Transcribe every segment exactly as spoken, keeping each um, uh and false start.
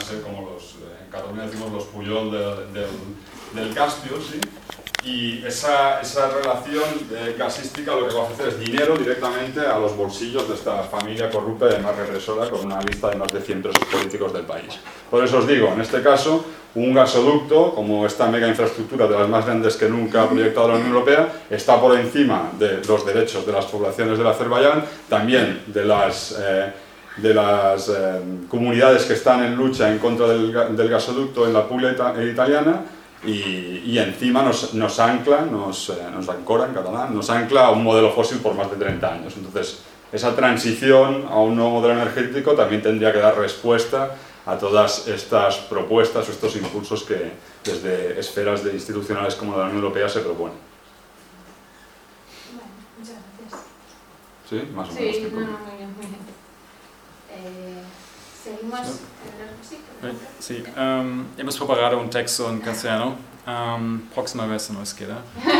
ser como los, eh, en Cataluña decimos los Puyol de, de, del Caspio, ¿sí? Y esa, esa relación eh, gasística lo que va a ofrecer es dinero directamente a los bolsillos de esta familia corrupta y además represora con una lista de más de cien presos políticos del país. Por eso os digo, en este caso, un gasoducto, como esta mega infraestructura de las más grandes que nunca ha proyectado la Unión Europea, está por encima de los derechos de las poblaciones del Azerbaiyán, también de las, eh, de las eh, comunidades que están en lucha en contra del, del gasoducto en la pugna italiana, y, y encima nos, nos ancla, nos, eh, nos ancora en catalán, nos ancla a un modelo fósil por más de treinta años. Entonces, esa transición a un nuevo modelo energético también tendría que dar respuesta a todas estas propuestas o estos impulsos que desde esferas de institucionales como la Unión Europea se proponen. Bueno, muchas gracias. ¿Sí? Más o sí, menos. Sí, no, no, muy bien, muy bien. Eh, seguimos en el... Sí, sí um, hemos preparado un texto en castellano. Um, próxima vez no nos queda.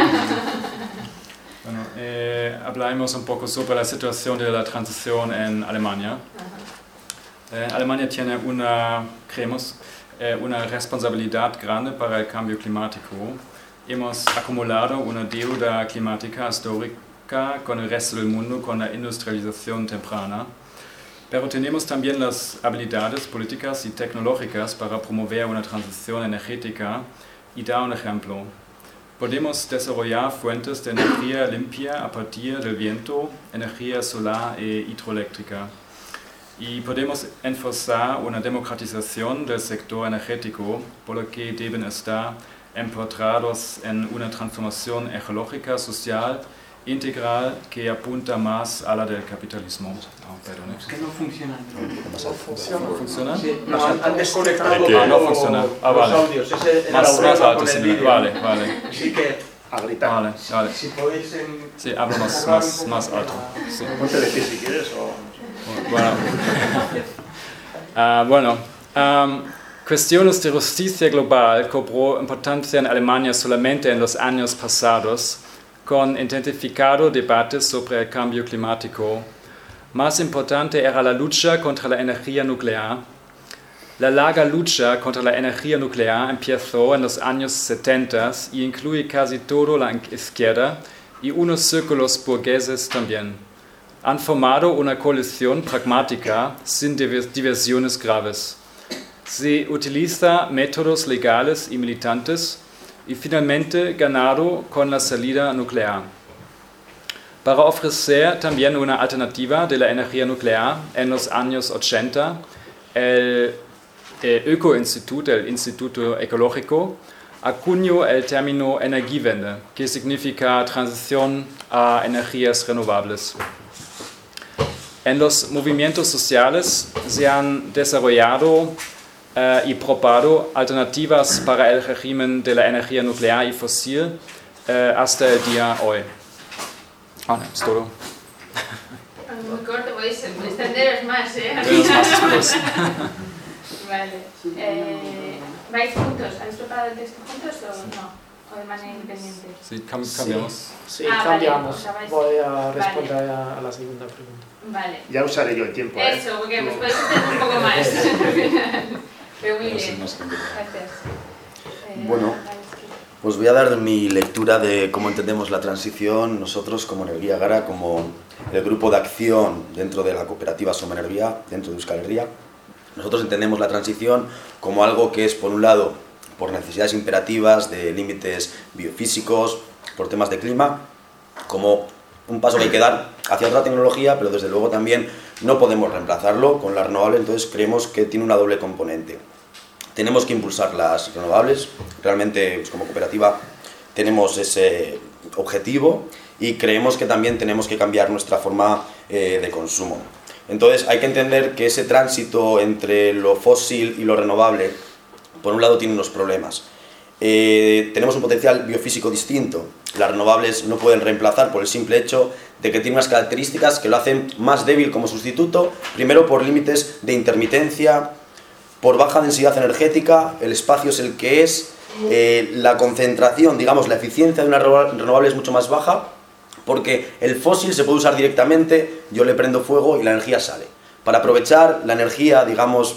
Bueno, eh, hablaremos un poco sobre la situación de la transición en Alemania. Eh, Alemania tiene una, creemos, eh, una responsabilidad grande para el cambio climático. Hemos acumulado una deuda climática histórica con el resto del mundo con la industrialización temprana, pero tenemos también las habilidades políticas y tecnológicas para promover una transición energética y dar un ejemplo. Podemos desarrollar fuentes de energía limpia a partir del viento, energía solar e hidroeléctrica. Y podemos enforzar una democratización del sector energético, por lo que deben estar empotrados en una transformación ecológica, social, integral, que apunta más a la del capitalismo. Oh, perdón. Es que no funciona. No funciona. ¿No funciona? Sí, no, han, han desconectado que... ah, no funciona. Ah, los vale. audios. Ese era Más, la más alto, con el sí, vídeo. vale, vale. Así que, a gritar. Vale, vale. si podéis en... Sí, hablo más, más, más alto. Sí. Ponte de pie si quieres o... Bueno, uh, bueno um, cuestiones de justicia global cobró importancia en Alemania solamente en los años pasados, con intensificado debate sobre el cambio climático. Más importante era la lucha contra la energía nuclear. La larga lucha contra la energía nuclear empezó en los años setenta y incluye casi toda la izquierda y unos círculos burgueses también. Han formado una coalición pragmática sin diversiones graves. Se utiliza métodos legales y militantes y finalmente ganado con la salida nuclear. Para ofrecer también una alternativa de la energía nuclear en los años ochenta, el, el Öko-Institut, el Instituto Ecológico, acuñó el término Energiewende, que significa transición a energías renovables. En los movimientos sociales se han desarrollado eh, y probado alternativas para el régimen de la energía nuclear y fósil eh, hasta el día de hoy. Ah, no, es todo. Muy corto, podéis extenderos más, ¿eh? Tenemos más después. Vale. Eh, ¿Vais juntos? ¿Habéis preparado el texto juntos o no? ¿O de manera independiente? Sí, cam cambiamos. Sí, Ah, cambiamos. vale, o sea, vais- Voy a responder vale. a, a la segunda pregunta. Vale. Ya usaré yo el tiempo, ¿eh? Eso, porque os podéis extender un poco más. Pero muy bien. Gracias. Eh, Bueno. Os voy a dar mi lectura de cómo entendemos la transición nosotros como Energía Gara, como el grupo de acción dentro de la cooperativa Soma Energía, dentro de Euskal Herria. Nosotros entendemos la transición como algo que es, por un lado, por necesidades imperativas de límites biofísicos, por temas de clima, como un paso que hay que dar hacia otra tecnología, pero desde luego también no podemos reemplazarlo con las renovables, entonces creemos que tiene una doble componente. Tenemos que impulsar las renovables, realmente pues, como cooperativa tenemos ese objetivo y creemos que también tenemos que cambiar nuestra forma eh, de consumo. Entonces hay que entender que ese tránsito entre lo fósil y lo renovable, por un lado tiene unos problemas. Eh, tenemos un potencial biofísico distinto, las renovables no pueden reemplazar por el simple hecho de que tienen unas características que lo hacen más débil como sustituto, primero por límites de intermitencia, por baja densidad energética, el espacio es el que es, eh, la concentración, digamos, la eficiencia de una renovable es mucho más baja, porque el fósil se puede usar directamente, yo le prendo fuego y la energía sale. Para aprovechar la energía, digamos, bueno,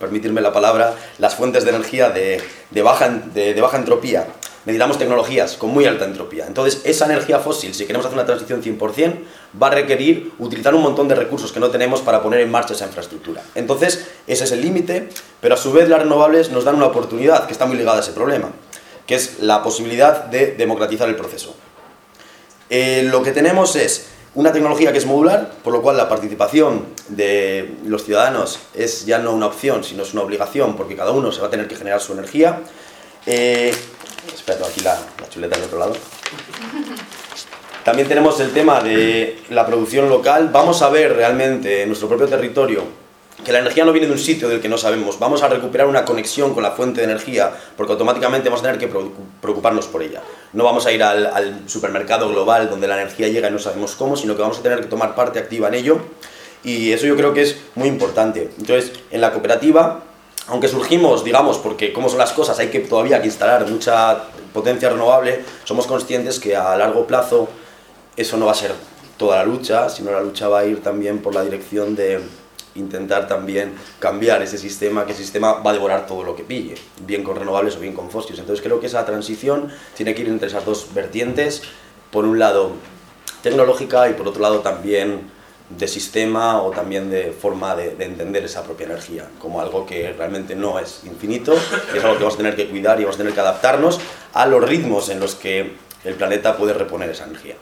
permitirme la palabra, las fuentes de energía de, de, baja, de, de baja entropía. Necesitamos tecnologías con muy alta entropía. Entonces, esa energía fósil, si queremos hacer una transición cien por cien, va a requerir utilizar un montón de recursos que no tenemos para poner en marcha esa infraestructura. Entonces, ese es el límite, pero a su vez las renovables nos dan una oportunidad que está muy ligada a ese problema, que es la posibilidad de democratizar el proceso. Eh, lo que tenemos es una tecnología que es modular, por lo cual la participación de los ciudadanos es ya no una opción, sino es una obligación, porque cada uno se va a tener que generar su energía. Eh, espera, tengo aquí la, la chuleta del otro lado. También tenemos el tema de la producción local. Vamos a ver realmente en nuestro propio territorio que la energía no viene de un sitio del que no sabemos. Vamos a recuperar una conexión con la fuente de energía, porque automáticamente vamos a tener que preocuparnos por ella. No vamos a ir al, al supermercado global donde la energía llega y no sabemos cómo, sino que vamos a tener que tomar parte activa en ello, y eso yo creo que es muy importante. Entonces, en la cooperativa, aunque surgimos, digamos, porque como son las cosas, hay que todavía que instalar mucha potencia renovable, somos conscientes que a largo plazo eso no va a ser toda la lucha, sino la lucha va a ir también por la dirección de intentar también cambiar ese sistema, que ese sistema va a devorar todo lo que pille, bien con renovables o bien con fósiles. Entonces creo que esa transición tiene que ir entre esas dos vertientes, por un lado tecnológica y por otro lado también de sistema, o también de forma de, de entender esa propia energía como algo que realmente no es infinito, y es algo que vamos a tener que cuidar y vamos a tener que adaptarnos a los ritmos en los que el planeta puede reponer esa energía.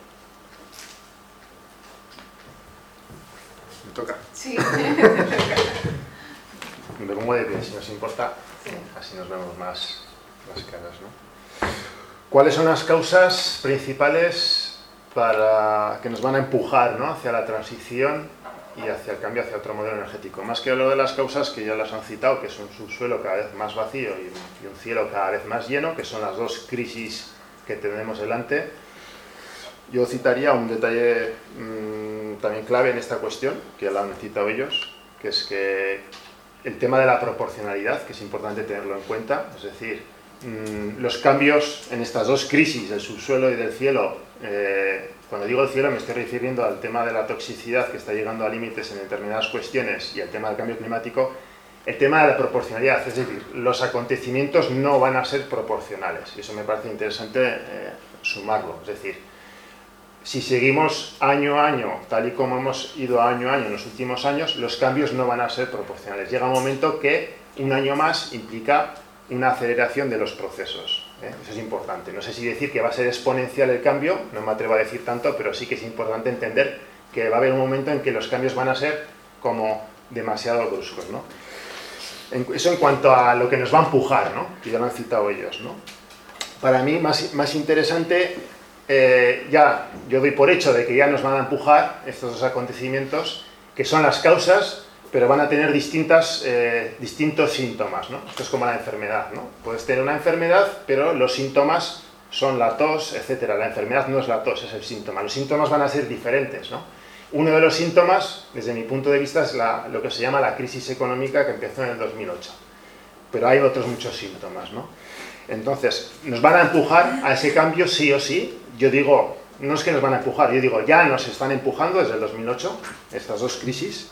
Me toca. Sí. Me pongo de pie, si nos importa, Sí. así nos vemos más las caras, ¿no? ¿Cuáles son las causas principales para que nos van a empujar, ¿no?, hacia la transición y hacia el cambio hacia otro modelo energético? Más que lo de las causas que ya las han citado, que son un subsuelo cada vez más vacío y un cielo cada vez más lleno, que son las dos crisis que tenemos delante, yo citaría un detalle mmm, también clave en esta cuestión, que ya lo han citado ellos, que es que el tema de la proporcionalidad, que es importante tenerlo en cuenta, es decir, mmm, los cambios en estas dos crisis, del subsuelo y del cielo, eh, cuando digo el cielo me estoy refiriendo al tema de la toxicidad que está llegando a límites en determinadas cuestiones, y al tema del cambio climático, el tema de la proporcionalidad, es decir, los acontecimientos no van a ser proporcionales, y eso me parece interesante eh, sumarlo, es decir, si seguimos año a año, tal y como hemos ido año a año en los últimos años, los cambios no van a ser proporcionales. Llega un momento que un año más implica una aceleración de los procesos. ¿eh? Eso es importante. No sé si decir que va a ser exponencial el cambio, no me atrevo a decir tanto, pero sí que es importante entender que va a haber un momento en que los cambios van a ser como demasiado bruscos, ¿no? Eso en cuanto a lo que nos va a empujar, ¿no?, que ya lo han citado ellos, ¿no? Para mí, más, más interesante... Eh, ya yo doy por hecho de que ya nos van a empujar estos dos acontecimientos, que son las causas, pero van a tener distintas, eh, distintos síntomas, ¿no? Esto es como la enfermedad, ¿no? Puedes tener una enfermedad, pero los síntomas son la tos, etcétera. La enfermedad no es la tos, es el síntoma. Los síntomas van a ser diferentes, ¿no? Uno de los síntomas, desde mi punto de vista, es la, lo que se llama la crisis económica, que empezó en el dos mil ocho. Pero hay otros muchos síntomas, ¿no? Entonces, nos van a empujar a ese cambio sí o sí. Yo digo, no es que nos van a empujar, yo digo, ya nos están empujando desde el dos mil ocho, estas dos crisis.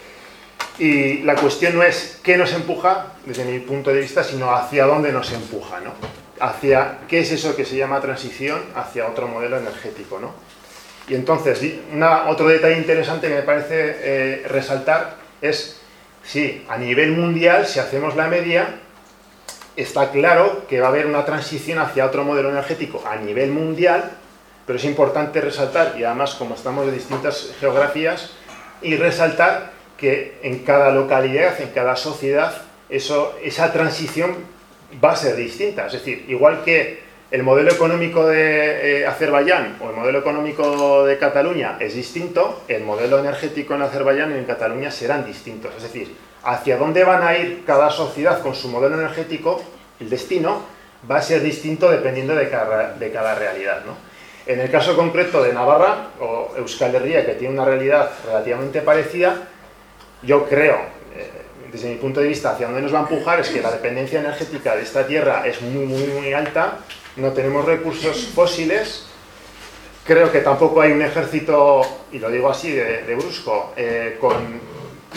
Y la cuestión no es qué nos empuja, desde mi punto de vista, sino hacia dónde nos empuja, ¿no? Hacia, ¿qué es eso que se llama transición? Hacia otro modelo energético, ¿no? Y entonces, una, otro detalle interesante que me parece eh, resaltar es, sí, a nivel mundial, si hacemos la media, está claro que va a haber una transición hacia otro modelo energético a nivel mundial, pero es importante resaltar, y además como estamos de distintas geografías, y resaltar que en cada localidad, en cada sociedad, eso, esa transición va a ser distinta. Es decir, igual que el modelo económico de eh, Azerbaiyán o el modelo económico de Cataluña es distinto, el modelo energético en Azerbaiyán y en Cataluña serán distintos. Es decir, hacia dónde van a ir cada sociedad con su modelo energético, el destino va a ser distinto dependiendo de cada, de cada realidad, ¿no? En el caso concreto de Navarra o Euskal Herria, que tiene una realidad relativamente parecida, yo creo, eh, desde mi punto de vista, hacia dónde nos va a empujar es que la dependencia energética de esta tierra es muy, muy, muy alta, no tenemos recursos fósiles, creo que tampoco hay un ejército, y lo digo así de, de brusco, eh, con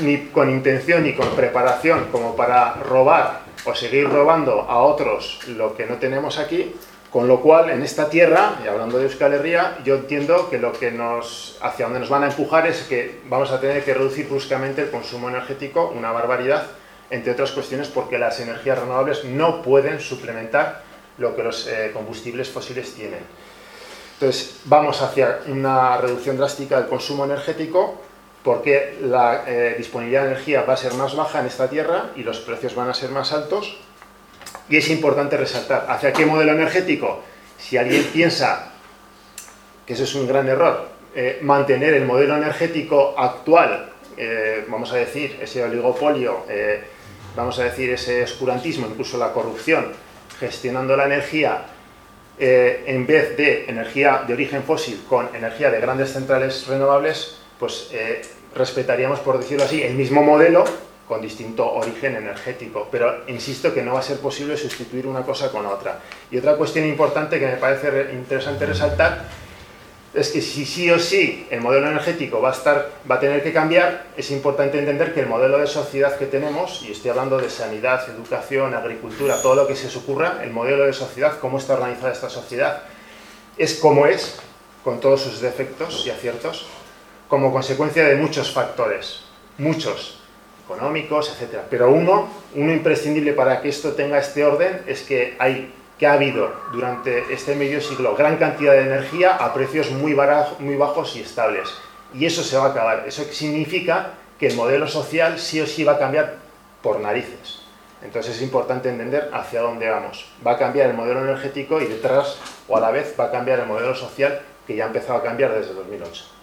ni con intención ni con preparación como para robar o seguir robando a otros lo que no tenemos aquí, con lo cual en esta tierra, y hablando de Euskal Herria, yo entiendo que lo que nos, hacia donde nos van a empujar es que vamos a tener que reducir bruscamente el consumo energético, una barbaridad, entre otras cuestiones porque las energías renovables no pueden suplementar lo que los eh, combustibles fósiles tienen. Entonces vamos hacia una reducción drástica del consumo energético porque la eh, disponibilidad de energía va a ser más baja en esta tierra y los precios van a ser más altos. Y es importante resaltar, ¿hacia qué modelo energético? Si alguien piensa que eso es un gran error, eh, mantener el modelo energético actual, eh, vamos a decir, ese oligopolio, eh, vamos a decir, ese oscurantismo, incluso la corrupción, gestionando la energía, eh, en vez de energía de origen fósil con energía de grandes centrales renovables, pues eh, respetaríamos, por decirlo así, el mismo modelo, con distinto origen energético, pero insisto que no va a ser posible sustituir una cosa con otra. Y otra cuestión importante que me parece interesante resaltar es que si sí o sí el modelo energético va a, estar, va a tener que cambiar, es importante entender que el modelo de sociedad que tenemos, y estoy hablando de sanidad, educación, agricultura, todo lo que se os ocurra, el modelo de sociedad, cómo está organizada esta sociedad, es como es, con todos sus defectos y aciertos, como consecuencia de muchos factores, muchos, económicos, etcétera. Pero uno, uno imprescindible para que esto tenga este orden es que, hay, que ha habido durante este medio siglo gran cantidad de energía a precios muy, barajo, muy bajos y estables. Y eso se va a acabar. Eso significa que el modelo social sí o sí va a cambiar por narices. Entonces es importante entender hacia dónde vamos. Va a cambiar el modelo energético y detrás, o a la vez, va a cambiar el modelo social que ya ha empezado a cambiar desde dos mil ocho.